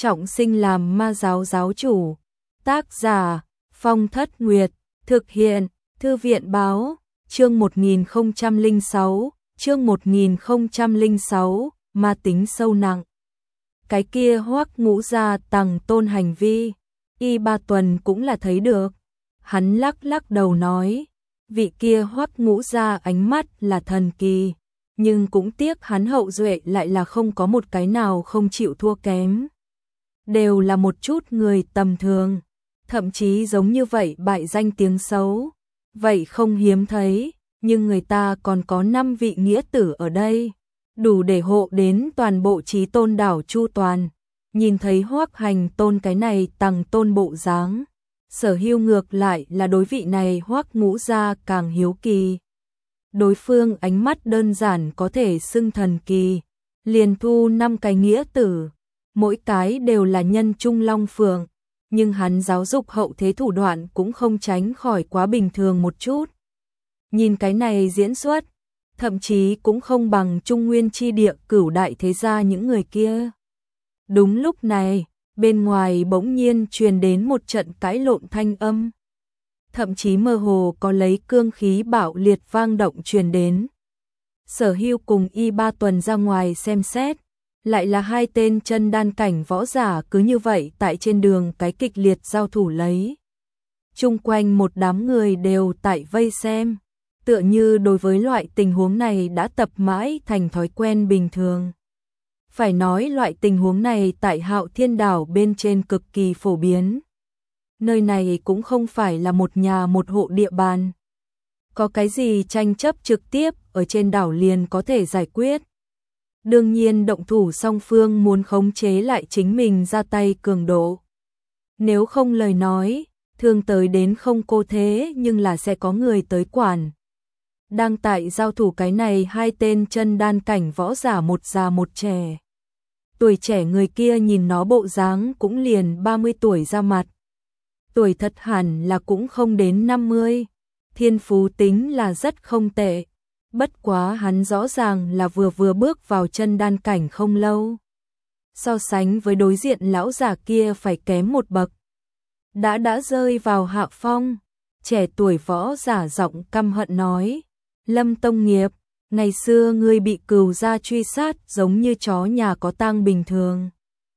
trọng sinh làm ma giáo giáo chủ. Tác giả Phong Thất Nguyệt, thực hiện Thư viện báo, chương 1006, chương 1006, ma tính sâu nặng. Cái kia Hoắc Ngũ Gia Tằng Tôn hành vi, Y Ba Tuần cũng là thấy được. Hắn lắc lắc đầu nói, vị kia Hoắc Ngũ Gia ánh mắt là thần kỳ, nhưng cũng tiếc hắn hậu duệ lại là không có một cái nào không chịu thua kém. Đều là một chút người tầm thường, thậm chí giống như vậy bại danh tiếng xấu. Vậy không hiếm thấy, nhưng người ta còn có 5 vị nghĩa tử ở đây, đủ để hộ đến toàn bộ Chí Tôn đảo chu toàn. Nhìn thấy Hoắc Hành Tôn cái này Tằng Tôn bộ dáng, Sở Hưu ngược lại là đối vị này Hoắc Ngũ Gia càng hiếu kỳ. Đối phương ánh mắt đơn giản có thể xưng thần kỳ, liền thu 5 cái nghĩa tử, mỗi cái đều là nhân trung long phượng, nhưng hắn giáo dục hậu thế thủ đoạn cũng không tránh khỏi quá bình thường một chút. Nhìn cái này diễn xuất, thậm chí cũng không bằng Trung Nguyên chi địa cửu đại thế gia những người kia. Đúng lúc này, bên ngoài bỗng nhiên truyền đến một trận cãi lộn thanh âm. Thậm chí mơ hồ có lấy cương khí bạo liệt vang động truyền đến. Sở Hưu cùng Y Ba Tuần ra ngoài xem xét, lại là 2 tên chân đan cảnh võ giả cứ như vậy tại trên đường cái kịch liệt giao thủ lấy. Chung quanh một đám người đều tại vây xem, tựa như đối với loại tình huống này đã tập mãi thành thói quen bình thường. Phải nói loại tình huống này tại Hạo Thiên Đảo bên trên cực kỳ phổ biến. Nơi này cũng không phải là một nhà một hộ địa bàn. Có cái gì tranh chấp trực tiếp ở trên đảo liền có thể giải quyết. Đương nhiên động thủ song phương muốn khống chế lại chính mình ra tay cường độ. Nếu không lời nói, thường tới đến không cô thế nhưng là sẽ có người tới quản. Đang tại giao thủ cái này 2 tên chân đan cảnh võ giả, một già một trẻ. Tuổi trẻ người kia nhìn nó bộ dáng cũng liền 30 tuổi ra mặt. Tuổi thật hẳn là cũng không đến 50, thiên phú tính là rất không tệ. Bất quá hắn rõ ràng là vừa bước vào chân đan cảnh không lâu. So sánh với đối diện lão già kia phải kém một bậc. Đã rơi vào hạ phong, trẻ tuổi võ giả giọng căm hận nói, Lâm Tông Nghiệp, ngày xưa ngươi bị cừu gia truy sát giống như chó nhà có tang bình thường.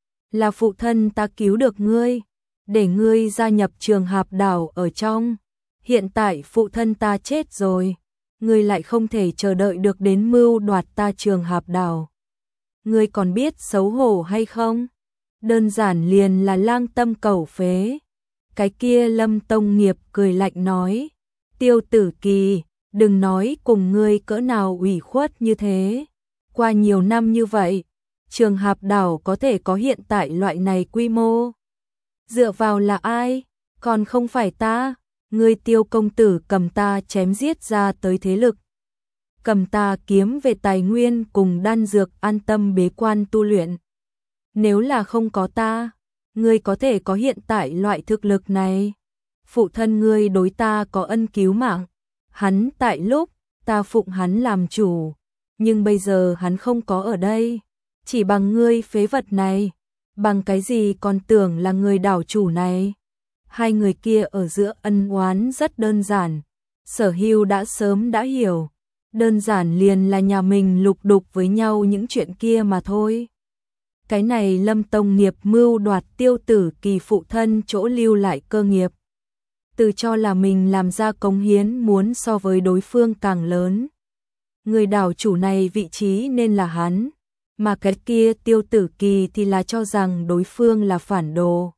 Là phụ thân ta cứu được ngươi, để ngươi gia nhập Trường Hạp Đảo ở trong. Hiện tại phụ thân ta chết rồi, ngươi lại không thể chờ đợi được đến mưu đoạt ta Trường Hạp Đảo. Ngươi còn biết xấu hổ hay không? Đơn giản liền là lang tâm cẩu phế. Cái kia Lâm Tông Nghiệp cười lạnh nói, Tiêu Tử Kỳ, đừng nói cùng ngươi cỡ nào ủy khuất như thế. Qua nhiều năm như vậy, Trường Hạp Đảo có thể có hiện tại loại này quy mô. Dựa vào là ai? Còn không phải ta. Ngươi Tiêu công tử cầm ta chém giết ra tới thế lực. Cầm ta kiếm về tài nguyên cùng đan dược an tâm bế quan tu luyện. Nếu là không có ta, ngươi có thể có hiện tại loại thực lực này. Phụ thân ngươi đối ta có ân cứu mạng. Hắn tại lúc ta phụng hắn làm chủ, nhưng bây giờ hắn không có ở đây. Chỉ bằng ngươi phế vật này, bằng cái gì còn tưởng là người đảo chủ này. 2 người kia ở giữa ân oán rất đơn giản. Sở Hưu đã sớm đã hiểu. Đơn giản liền là nhà mình lục đục với nhau những chuyện kia mà thôi. Cái này Lâm Tông Nghiệp mưu đoạt Tiêu Tử Kỳ phụ thân chỗ lưu lại cơ nghiệp. Tự cho là mình làm ra cống hiến muốn so với đối phương càng lớn. Người đảo chủ này vị trí nên là hắn. Mà cái kia Tiêu Tử Kỳ thì là cho rằng đối phương là phản đồ.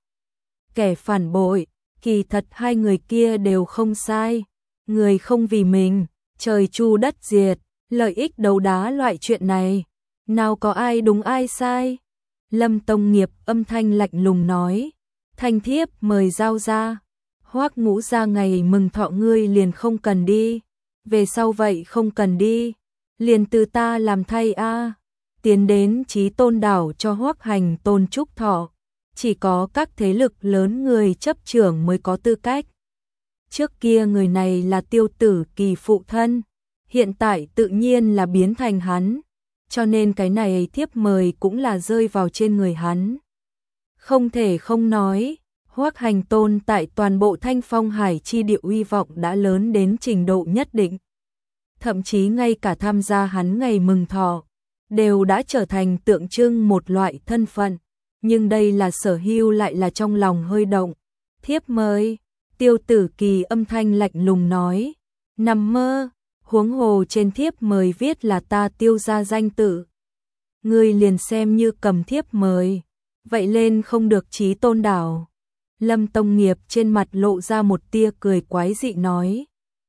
Kẻ phản bội, kỳ thật 2 người kia đều không sai. Người không vì mình, trời chu đất diệt, lợi ích đấu đá loại chuyện này. Nào có ai đúng ai sai? Lâm Tông Nghiệp âm thanh lạnh lùng nói, thanh thiếp mời giao ra. Hoắc Ngũ Gia ngày mừng thọ ngươi liền không cần đi. Về sau vậy không cần đi. Liền từ ta làm thay a. Tiến đến Chí Tôn đảo cho Hoắc Hành Tôn chúc thọ. Chỉ có các thế lực lớn người chấp trưởng mới có tư cách. Trước kia người này là Tiêu Tử Kỳ phụ thân, hiện tại tự nhiên là biến thành hắn, cho nên cái này thiếp mời cũng là rơi vào trên người hắn. Không thể không nói, Hoắc Hành Tôn tại toàn bộ Thanh Phong Hải chi địa uy vọng đã lớn đến trình độ nhất định. Thậm chí ngay cả tham gia hắn ngày mừng thọ, đều đã trở thành tượng trưng một loại thân phận. Nhưng đây là Sở Hưu lại là trong lòng hơi động. Thiếp mời, Tiêu Tử Kỳ âm thanh lạnh lùng nói, nằm mơ, huống hồ trên thiếp mời viết là ta Tiêu gia danh tự. Ngươi liền xem như cầm thiếp mời, vậy lên không được chí tôn đảo. Lâm Tông Nghiệp trên mặt lộ ra một tia cười quái dị nói,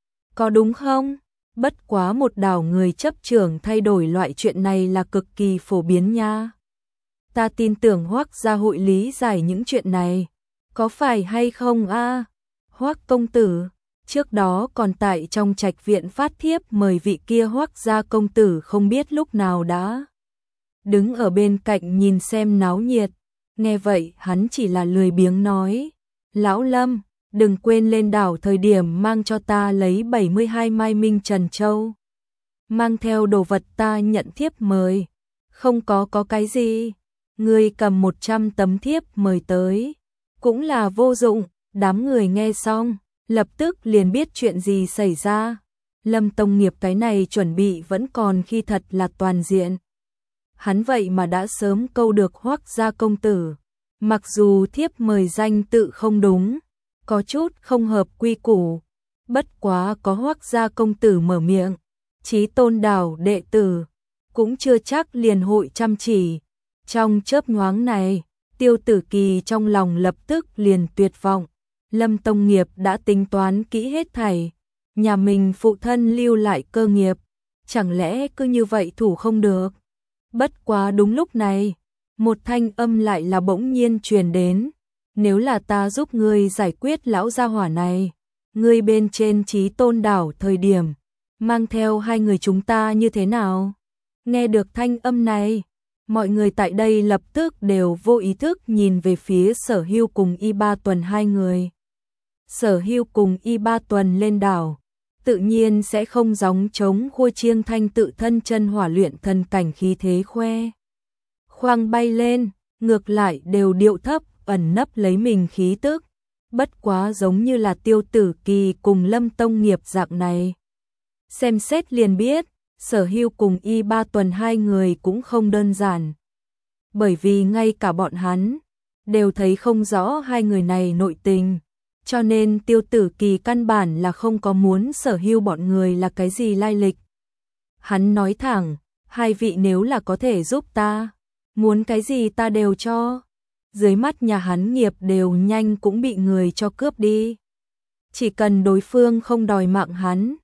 có đúng không? Bất quá một đảo người chấp trưởng thay đổi loại chuyện này là cực kỳ phổ biến nha. Ta tin tưởng Hoắc gia hội lý giải những chuyện này, có phải hay không a? Hoắc công tử, trước đó còn tại trong trạch viện phát thiếp mời vị kia Hoắc gia công tử không biết lúc nào đã đứng ở bên cạnh nhìn xem náo nhiệt. Nghe vậy hắn chỉ là lười biếng nói, lão Lâm, đừng quên lên đảo thời điểm mang cho ta lấy 72 mai minh trần châu. Mang theo đồ vật ta nhận thiếp mời. Không có cái gì. Ngươi cầm 100 tấm thiếp mời tới. Cũng là vô dụng. Đám người nghe xong, lập tức liền biết chuyện gì xảy ra. Lâm Tông Nghiệp cái này chuẩn bị vẫn còn khi thật là toàn diện. Hắn vậy mà đã sớm câu được Hoắc gia công tử. Mặc dù thiếp mời danh tự không đúng, có chút không hợp quy củ, bất quá có Hoắc gia công tử mở miệng, chí tôn đảo đệ tử, cũng chưa chắc liền hội chăm chỉ. Trong chớp nhoáng này, Tiêu Tử Kỳ trong lòng lập tức liền tuyệt vọng. Lâm Tông Nghiệp đã tính toán kỹ hết thảy, nhà mình phụ thân lưu lại cơ nghiệp, chẳng lẽ cứ như vậy thủ không được. Bất quá đúng lúc này, một thanh âm lại là bỗng nhiên truyền đến, nếu là ta giúp ngươi giải quyết lão gia hỏa này, ngươi bên trên chí tôn đảo thời điểm, mang theo hai người chúng ta như thế nào? Nghe được thanh âm này, mọi người tại đây lập tức đều vô ý thức nhìn về phía Sở Hưu cùng Y Ba Tuần hai người. Sở Hưu cùng Y Ba Tuần lên đảo, tự nhiên sẽ không gióng trống khua chiêng thanh tự thân chân hỏa luyện thần cảnh khí thế khoe khoang bay lên, ngược lại đều điệu thấp, ẩn nấp lấy mình khí tức. Bất quá giống như là Tiêu Tử Kỳ cùng Lâm Tông Nghiệp dạng này. Xem xét liền biết, Sở Hưu cùng Y Ba Tuần hai người cũng không đơn giản. Bởi vì ngay cả bọn hắn đều thấy không rõ hai người này nội tình, cho nên Tiêu Tử Kỳ căn bản là không có muốn Sở Hưu bọn người là cái gì lai lịch. Hắn nói thẳng, hai vị nếu là có thể giúp ta, muốn cái gì ta đều cho. Dưới mắt nhà hắn nghiệp đều nhanh cũng bị người cho cướp đi. Chỉ cần đối phương không đòi mạng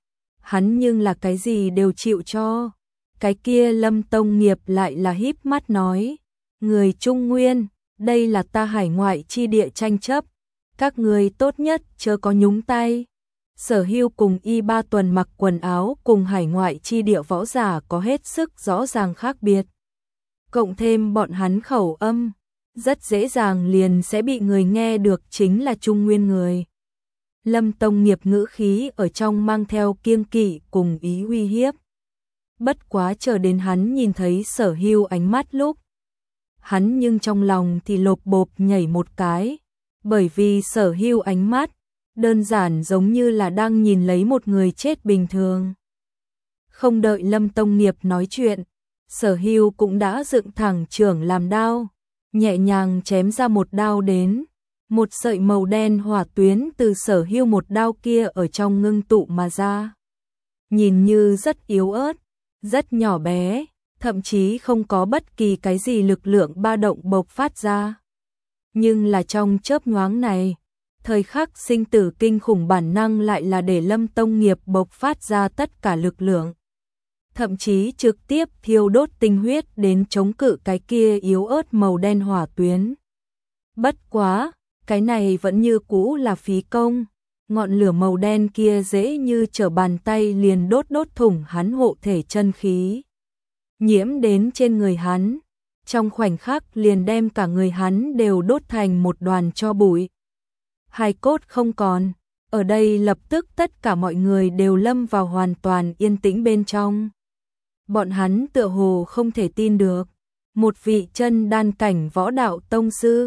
hắn nhưng là cái gì đều chịu cho. Cái kia Lâm Tông Nghiệp lại là híp mắt nói, người Trung Nguyên, đây là ta hải ngoại chi địa tranh chấp, các người tốt nhất chớ có nhúng tay. Sở Hưu cùng Y Ba Tuần mặc quần áo cùng hải ngoại chi địa võ giả có hết sức rõ ràng khác biệt. Cộng thêm bọn hắn khẩu âm, rất dễ dàng liền sẽ bị người nghe được chính là Trung Nguyên người. Lâm Tông Nghiệp ngữ khí ở trong mang theo kiêng kỵ cùng ý uy hiếp. Bất quá chờ đến hắn nhìn thấy Sở Hưu ánh mắt lúc, hắn nhưng trong lòng thì lộp bộp nhảy một cái, bởi vì Sở Hưu ánh mắt đơn giản giống như là đang nhìn lấy một người chết bình thường. Không đợi Lâm Tông Nghiệp nói chuyện, Sở Hưu cũng đã dựng thẳng chưởng làm đao, nhẹ nhàng chém ra một đao đến. Một sợi màu đen hỏa tuyến từ Sở Hưu một đao kia ở trong ngưng tụ mà ra. Nhìn như rất yếu ớt, rất nhỏ bé, thậm chí không có bất kỳ cái gì lực lượng ba động bộc phát ra. Nhưng là trong chớp nhoáng này, thời khắc sinh tử kinh khủng bản năng lại là để Lâm Tông Nghiệp bộc phát ra tất cả lực lượng. Thậm chí trực tiếp thiêu đốt tinh huyết đến chống cự cái kia yếu ớt màu đen hỏa tuyến. Bất quá, cái này vẫn như cũ là phí công, ngọn lửa màu đen kia dễ như trở bàn tay liền đốt thủng hắn hộ thể chân khí. Nhiễm đến trên người hắn, trong khoảnh khắc liền đem cả người hắn đều đốt thành một đoàn tro bụi. Hài cốt không còn, ở đây lập tức tất cả mọi người đều lâm vào hoàn toàn yên tĩnh bên trong. Bọn hắn tựa hồ không thể tin được, một vị chân đan cảnh võ đạo tông sư,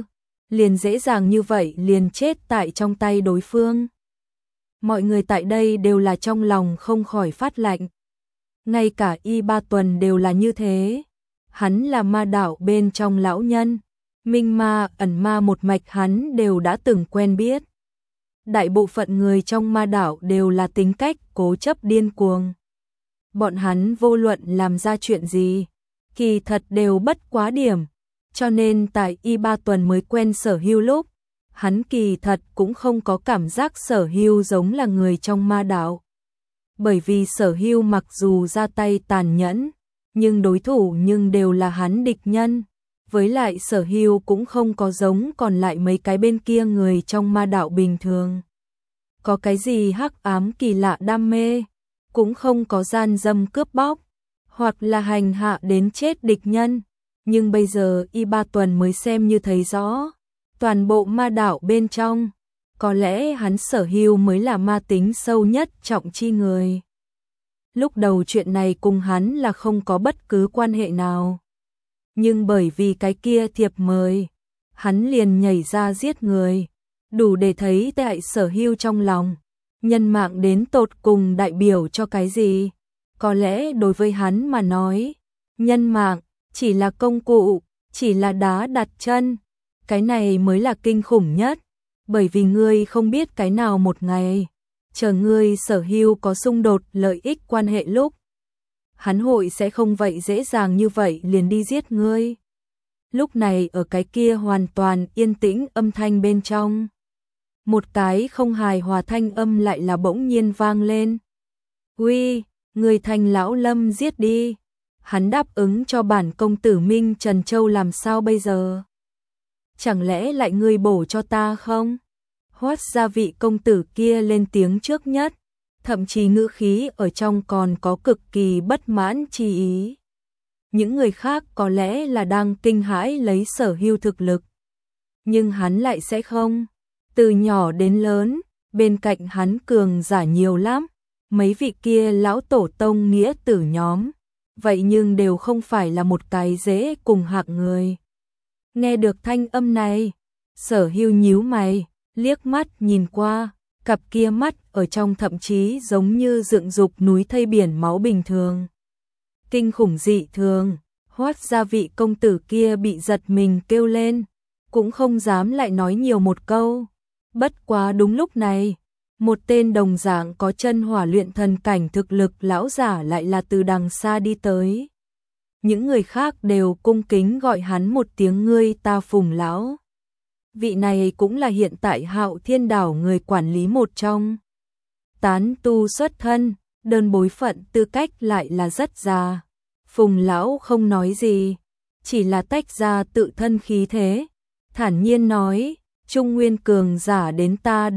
liền dễ dàng như vậy liền chết tại trong tay đối phương. Mọi người tại đây đều là trong lòng không khỏi phát lạnh. Ngay cả Y Ba Tuần đều là như thế. Hắn là ma đạo bên trong lão nhân, minh ma, ẩn ma một mạch hắn đều đã từng quen biết. Đại bộ phận người trong ma đạo đều là tính cách cố chấp điên cuồng. Bọn hắn vô luận làm ra chuyện gì, kỳ thật đều bất quá điểm. Cho nên tại Y Ba Tuần mới quen Sở Hưu lúc, hắn kỳ thật cũng không có cảm giác Sở Hưu giống là người trong ma đạo. Bởi vì Sở Hưu mặc dù ra tay tàn nhẫn, nhưng đối thủ nhưng đều là hắn địch nhân. Với lại Sở Hưu cũng không có giống còn lại mấy cái bên kia người trong ma đạo bình thường. Có cái gì hắc ám kỳ lạ đam mê, cũng không có gian dâm cướp bóc, hoặc là hành hạ đến chết địch nhân. Nhưng bây giờ Y Ba Tuần mới xem như thấy rõ, toàn bộ ma đạo bên trong, có lẽ hắn Sở Hưu mới là ma tính sâu nhất trọng chi người. Lúc đầu chuyện này cùng hắn là không có bất cứ quan hệ nào. Nhưng bởi vì cái kia thiệp mời, hắn liền nhảy ra giết người, đủ để thấy tại Sở Hưu trong lòng. Nhân mạng đến tột cùng đại biểu cho cái gì? Có lẽ đối với hắn mà nói, nhân mạng chỉ là công cụ, chỉ là đá đặt chân. Cái này mới là kinh khủng nhất, bởi vì ngươi không biết cái nào một ngày, chờ ngươi Sở Hưu có xung đột lợi ích quan hệ lúc, hắn hội sẽ không vậy dễ dàng như vậy liền đi giết ngươi. Lúc này ở cái kia hoàn toàn yên tĩnh âm thanh bên trong, một cái không hài hòa thanh âm lại là bỗng nhiên vang lên. Uy, người thành lão Lâm giết đi. Hắn đáp ứng cho bản công tử Minh Trần Châu làm sao bây giờ? Chẳng lẽ lại ngươi bổ cho ta không? Hoát ra vị công tử kia lên tiếng trước nhất, thậm chí ngữ khí ở trong còn có cực kỳ bất mãn chi ý. Những người khác có lẽ là đang kinh hãi lấy Sở Hưu thực lực, nhưng hắn lại sẽ không. Từ nhỏ đến lớn, bên cạnh hắn cường giả nhiều lắm, mấy vị kia lão tổ tông nghĩa tử nhóm, vậy nhưng đều không phải là một cái dễ cùng hạng người. Nghe được thanh âm này, Sở Hưu nhíu mày, liếc mắt nhìn qua, cặp kia mắt ở trong thậm chí giống như dựng dục núi thây biển máu bình thường. Kinh khủng dị thường, Hoát ra vị công tử kia bị giật mình kêu lên, cũng không dám lại nói nhiều một câu. Bất quá đúng lúc này, một tên đồng dạng có chân hỏa luyện thần cảnh thực lực lão giả lại là từ đằng xa đi tới. Những người khác đều cung kính gọi hắn một tiếng ngươi ta Phùng lão. Vị này cũng là hiện tại Hạo Thiên Đảo người quản lý một trong. Tán tu xuất thân, đơn bối phận tư cách lại là rất già. Phùng lão không nói gì, chỉ là tách ra tự thân khí thế, thản nhiên nói, Trung Nguyên cường giả đến ta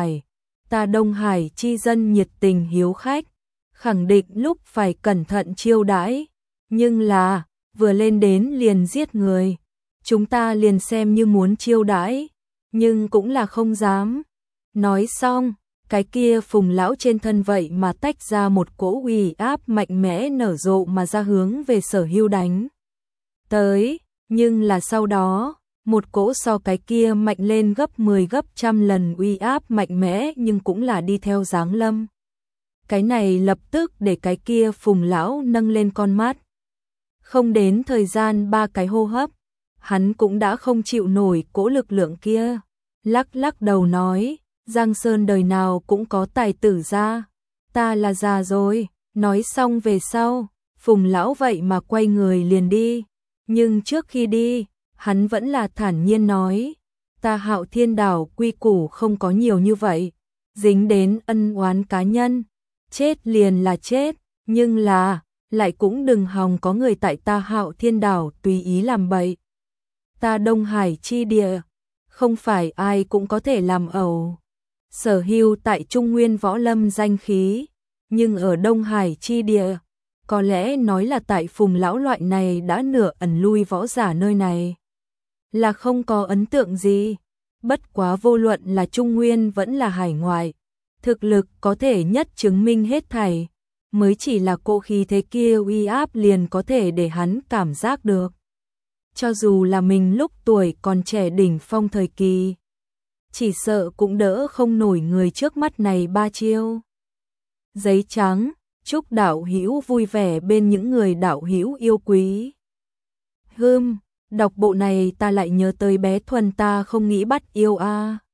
Đông Hải chi dân nhiệt tình hiếu khách, khẳng định lúc phải cẩn thận chiêu đãi, nhưng là, vừa lên đến liền giết người, chúng ta liền xem như muốn chiêu đãi, nhưng cũng là không dám. Nói xong, cái kia Phùng lão trên thân vậy mà tách ra một cỗ uy áp mạnh mẽ nở rộ mà ra hướng về Sở Hưu đánh tới, nhưng là sau đó, một cỗ so cái kia mạnh lên gấp 10 gấp trăm lần uy áp mạnh mẽ nhưng cũng là đi theo giáng lâm. Cái này lập tức để cái kia Phùng lão nâng lên con mắt. Không đến thời gian 3 cái hô hấp, hắn cũng đã không chịu nổi cỗ lực lượng kia, lắc lắc đầu nói, Giang Sơn đời nào cũng có tài tử ra, ta là già rồi. Nói xong về sau, Phùng lão vậy mà quay người liền đi, nhưng trước khi đi, hắn vẫn là thản nhiên nói, ta Hạo Thiên Đảo quy củ không có nhiều như vậy, dính đến ân oán cá nhân, chết liền là chết, nhưng là, lại cũng đừng hòng có người tại ta Hạo Thiên Đảo tùy ý làm bậy. Ta Đông Hải chi địa, không phải ai cũng có thể làm ẩu. Sở Hưu tại Trung Nguyên võ lâm danh khí, nhưng ở Đông Hải chi địa, có lẽ nói là tại Phùng lão loại này đã nửa ẩn lui võ giả nơi này, là không có ấn tượng gì. Bất quá vô luận là Trung Nguyên vẫn là hải ngoại, thực lực có thể nhất chứng minh hết thảy, mới chỉ là cỗ khí thế kia uy áp liền có thể để hắn cảm giác được. cho dù là mình lúc tuổi còn trẻ đỉnh phong thời kỳ, chỉ sợ cũng đỡ không nổi người trước mắt này ba chiêu. Giấy trắng, chúc đạo hữu vui vẻ bên những người đạo hữu yêu quý. Đọc bộ này ta lại nhớ tới bé Thuần ta không nghĩ bắt yêu a.